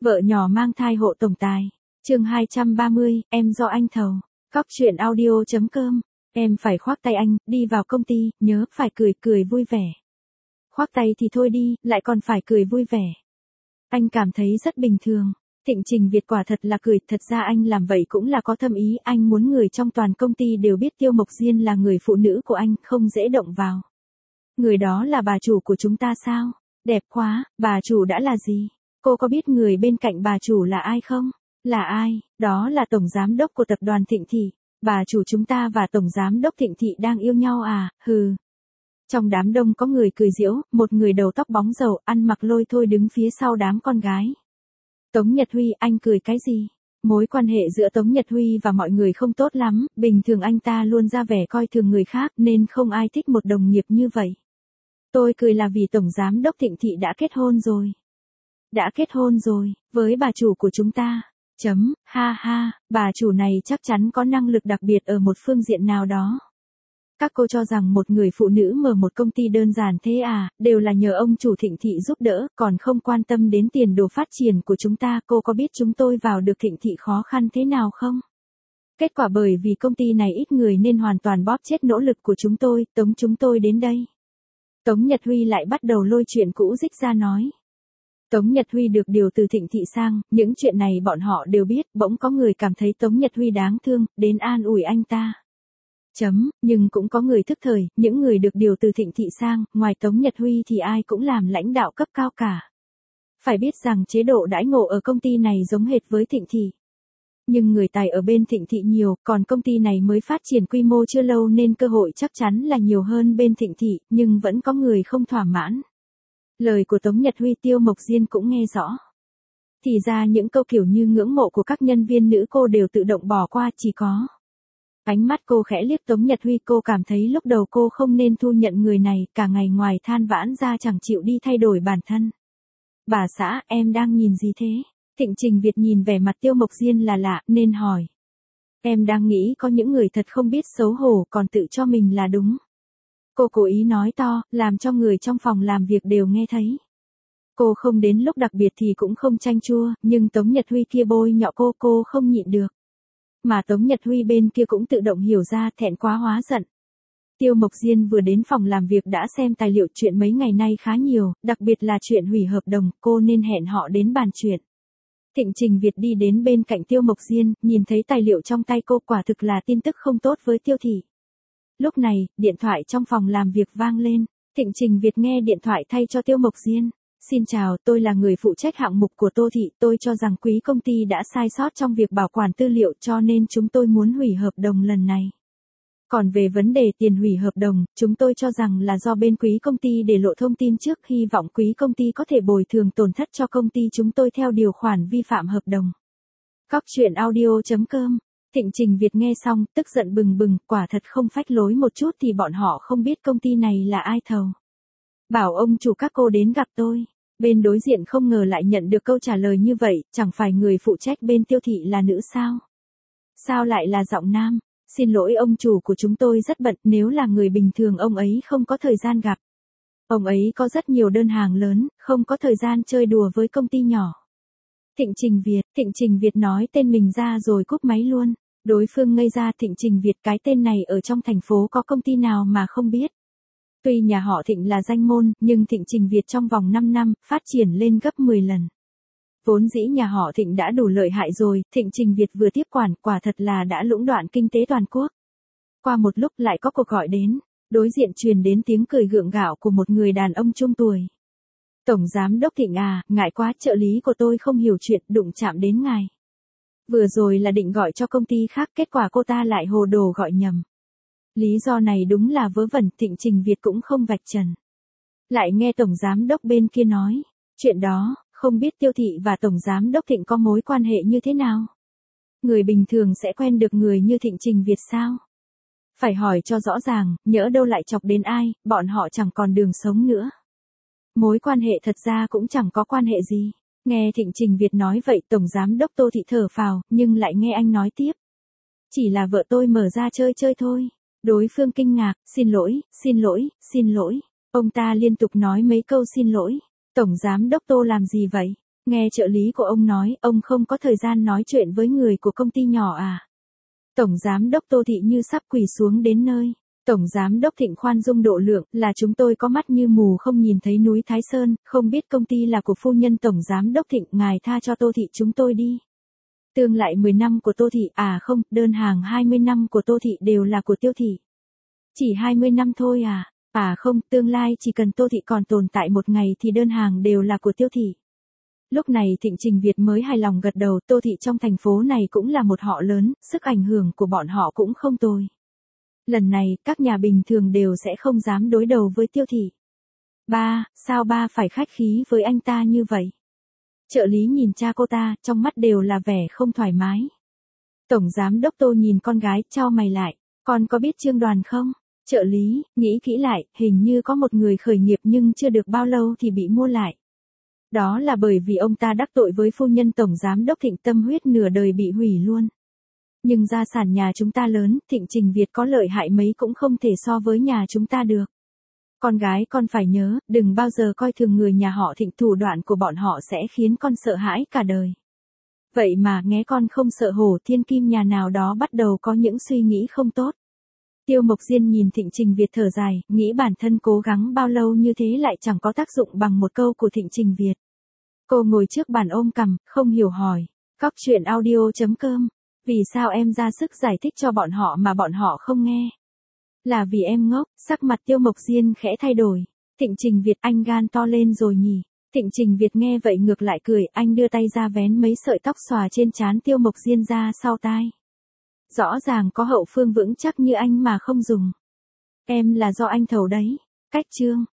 Vợ nhỏ mang thai hộ tổng tài. Chương 230, em do anh thầu. Cóc truyện audio.com. Em phải khoác tay anh, đi vào công ty, nhớ phải cười vui vẻ. Khoác tay thì thôi đi, lại còn phải cười vui vẻ. Anh cảm thấy rất bình thường. Thịnh Trình Việt quả thật là cười, thật ra anh làm vậy cũng là có thâm ý, anh muốn người trong toàn công ty đều biết Tiêu Mộc Diên là người phụ nữ của anh, không dễ động vào. Người đó là bà chủ của chúng ta sao? Đẹp quá, bà chủ đã là gì? Cô có biết người bên cạnh bà chủ là ai không? Là ai? Đó là tổng giám đốc của tập đoàn Thịnh Thị. Bà chủ chúng ta và tổng giám đốc Thịnh Thị đang yêu nhau à? Hừ. Trong đám đông có người cười giễu, một người đầu tóc bóng rầu, ăn mặc lôi thôi đứng phía sau đám con gái. Tống Nhật Huy, anh cười cái gì? Mối quan hệ giữa Tống Nhật Huy và mọi người không tốt lắm, bình thường anh ta luôn ra vẻ coi thường người khác nên không ai thích một đồng nghiệp như vậy. Tôi cười là vì tổng giám đốc Thịnh Thị đã kết hôn rồi. Đã kết hôn rồi, với bà chủ của chúng ta. Ha ha, bà chủ này chắc chắn có năng lực đặc biệt ở một phương diện nào đó. Các cô cho rằng một người phụ nữ mở một công ty đơn giản thế à, đều là nhờ ông chủ Thịnh Thị giúp đỡ, còn không quan tâm đến tiền đồ phát triển của chúng ta. Cô có biết chúng tôi vào được Thịnh Thị khó khăn thế nào không? Kết quả bởi vì công ty này ít người nên hoàn toàn bóp chết nỗ lực của chúng tôi, tống chúng tôi đến đây. Tống Nhật Huy lại bắt đầu lôi chuyện cũ rích ra nói. Tống Nhật Huy được điều từ Thịnh Thị sang, những chuyện này bọn họ đều biết, bỗng có người cảm thấy Tống Nhật Huy đáng thương, đến an ủi anh ta. Nhưng cũng có người thức thời, những người được điều từ Thịnh Thị sang, ngoài Tống Nhật Huy thì ai cũng làm lãnh đạo cấp cao cả. Phải biết rằng chế độ đãi ngộ ở công ty này giống hệt với Thịnh Thị. Nhưng người tài ở bên Thịnh Thị nhiều, còn công ty này mới phát triển quy mô chưa lâu nên cơ hội chắc chắn là nhiều hơn bên Thịnh Thị, nhưng vẫn có người không thỏa mãn. Lời của Tống Nhật Huy Tiêu Mộc Diên cũng nghe rõ. Thì ra những câu kiểu như ngưỡng mộ của các nhân viên nữ cô đều tự động bỏ qua, chỉ có. Ánh mắt cô khẽ liếc Tống Nhật Huy, cô cảm thấy lúc đầu cô không nên thu nhận người này, cả ngày ngoài than vãn ra chẳng chịu đi thay đổi bản thân. Bà xã, em đang nhìn gì thế? Thịnh Trình Việt nhìn vẻ mặt Tiêu Mộc Diên là lạ, nên hỏi. Em đang nghĩ có những người thật không biết xấu hổ còn tự cho mình là đúng. Cô cố ý nói to, làm cho người trong phòng làm việc đều nghe thấy. Cô không đến lúc đặc biệt thì cũng không chanh chua, nhưng Tống Nhật Huy kia bôi nhọ cô không nhịn được. Mà Tống Nhật Huy bên kia cũng tự động hiểu ra, thẹn quá hóa giận. Tiêu Mộc Diên vừa đến phòng làm việc đã xem tài liệu chuyện mấy ngày nay khá nhiều, đặc biệt là chuyện hủy hợp đồng, cô nên hẹn họ đến bàn chuyện. Thịnh Trình Việt đi đến bên cạnh Tiêu Mộc Diên, nhìn thấy tài liệu trong tay cô, quả thực là tin tức không tốt với Tiêu Thị. Lúc này, điện thoại trong phòng làm việc vang lên, Thịnh Trình Việt nghe điện thoại thay cho Tiêu Mộc Diên. Xin chào, tôi là người phụ trách hạng mục của Tô Thị, tôi cho rằng quý công ty đã sai sót trong việc bảo quản tư liệu cho nên chúng tôi muốn hủy hợp đồng lần này. Còn về vấn đề tiền hủy hợp đồng, chúng tôi cho rằng là do bên quý công ty để lộ thông tin trước, hy vọng quý công ty có thể bồi thường tổn thất cho công ty chúng tôi theo điều khoản vi phạm hợp đồng. Cóc truyện audio.com. Thịnh Trình Việt nghe xong, tức giận bừng bừng, quả thật không phách lối một chút thì bọn họ không biết công ty này là ai thầu. Bảo ông chủ các cô đến gặp tôi. Bên đối diện không ngờ lại nhận được câu trả lời như vậy, chẳng phải người phụ trách bên Tiêu Thị là nữ sao? Sao lại là giọng nam? Xin lỗi ông chủ của chúng tôi rất bận, nếu là người bình thường ông ấy không có thời gian gặp. Ông ấy có rất nhiều đơn hàng lớn, không có thời gian chơi đùa với công ty nhỏ. Thịnh Trình Việt nói tên mình ra rồi cúp máy luôn. Đối phương ngây ra. Thịnh Trình Việt, cái tên này ở trong thành phố có công ty nào mà không biết. Tuy nhà họ Thịnh là danh môn, nhưng Thịnh Trình Việt trong vòng 5 năm, phát triển lên gấp 10 lần. Vốn dĩ nhà họ Thịnh đã đủ lợi hại rồi, Thịnh Trình Việt vừa tiếp quản, quả thật là đã lũng đoạn kinh tế toàn quốc. Qua một lúc lại có cuộc gọi đến, đối diện truyền đến tiếng cười gượng gạo của một người đàn ông trung tuổi. Tổng giám đốc Thịnh à, ngại quá, trợ lý của tôi không hiểu chuyện, đụng chạm đến ngài. Vừa rồi là định gọi cho công ty khác, kết quả cô ta lại hồ đồ gọi nhầm. Lý do này đúng là vớ vẩn, Thịnh Trình Việt cũng không vạch trần. Lại nghe tổng giám đốc bên kia nói, chuyện đó, không biết Tiêu Thị và tổng giám đốc Thịnh có mối quan hệ như thế nào? Người bình thường sẽ quen được người như Thịnh Trình Việt sao? Phải hỏi cho rõ ràng, nhỡ đâu lại chọc đến ai, bọn họ chẳng còn đường sống nữa. Mối quan hệ thật ra cũng chẳng có quan hệ gì. Nghe Thịnh Trình Việt nói vậy, tổng giám đốc Tô Thị thở phào, nhưng lại nghe anh nói tiếp. Chỉ là vợ tôi mở ra chơi thôi. Đối phương kinh ngạc, xin lỗi. Ông ta liên tục nói mấy câu xin lỗi. Tổng giám đốc Tô làm gì vậy? Nghe trợ lý của ông nói, ông không có thời gian nói chuyện với người của công ty nhỏ à? Tổng giám đốc Tô Thị như sắp quỳ xuống đến nơi. Tổng giám đốc Thịnh khoan dung độ lượng, là chúng tôi có mắt như mù không nhìn thấy núi Thái Sơn, không biết công ty là của phu nhân tổng giám đốc Thịnh, ngài tha cho Tô Thị chúng tôi đi. Tương lại 10 năm của Tô Thị, à không, đơn hàng 20 năm của Tô Thị đều là của Tiêu Thị. Chỉ 20 năm thôi à? À không, tương lai chỉ cần Tô Thị còn tồn tại một ngày thì đơn hàng đều là của Tiêu Thị. Lúc này Thịnh Trình Việt mới hài lòng gật đầu, Tô Thị trong thành phố này cũng là một họ lớn, sức ảnh hưởng của bọn họ cũng không tồi. Lần này, các nhà bình thường đều sẽ không dám đối đầu với Tiêu Thị. Ba, sao ba phải khách khí với anh ta như vậy? Trợ lý nhìn cha cô ta, trong mắt đều là vẻ không thoải mái. Tổng giám đốc Tô nhìn con gái, chau mày lại, con có biết Trương Đoàn không? Trợ lý, nghĩ kỹ lại, hình như có một người khởi nghiệp nhưng chưa được bao lâu thì bị mua lại. Đó là bởi vì ông ta đắc tội với phu nhân tổng giám đốc Thịnh, tâm huyết nửa đời bị hủy luôn. Nhưng gia sản nhà chúng ta lớn, Thịnh Trình Việt có lợi hại mấy cũng không thể so với nhà chúng ta được. Con gái con phải nhớ, đừng bao giờ coi thường người nhà họ Thịnh, thủ đoạn của bọn họ sẽ khiến con sợ hãi cả đời. Vậy mà nghe con không sợ hổ thiên kim nhà nào đó bắt đầu có những suy nghĩ không tốt. Tiêu Mộc Diên nhìn Thịnh Trình Việt thở dài, nghĩ bản thân cố gắng bao lâu như thế lại chẳng có tác dụng bằng một câu của Thịnh Trình Việt. Cô ngồi trước bàn ôm cằm, không hiểu hỏi. Cóc truyện audio.com. Vì sao em ra sức giải thích cho bọn họ mà bọn họ không nghe? Là vì em ngốc. Sắc mặt Tiêu Mộc Diên khẽ thay đổi. Thịnh Trình Việt, anh gan to lên rồi nhỉ? Thịnh Trình Việt nghe vậy ngược lại cười, anh đưa tay ra vén mấy sợi tóc xòa trên trán Tiêu Mộc Diên ra sau tai. Rõ ràng có hậu phương vững chắc như anh mà không dùng. Em là do anh thầu đấy. Cách chương.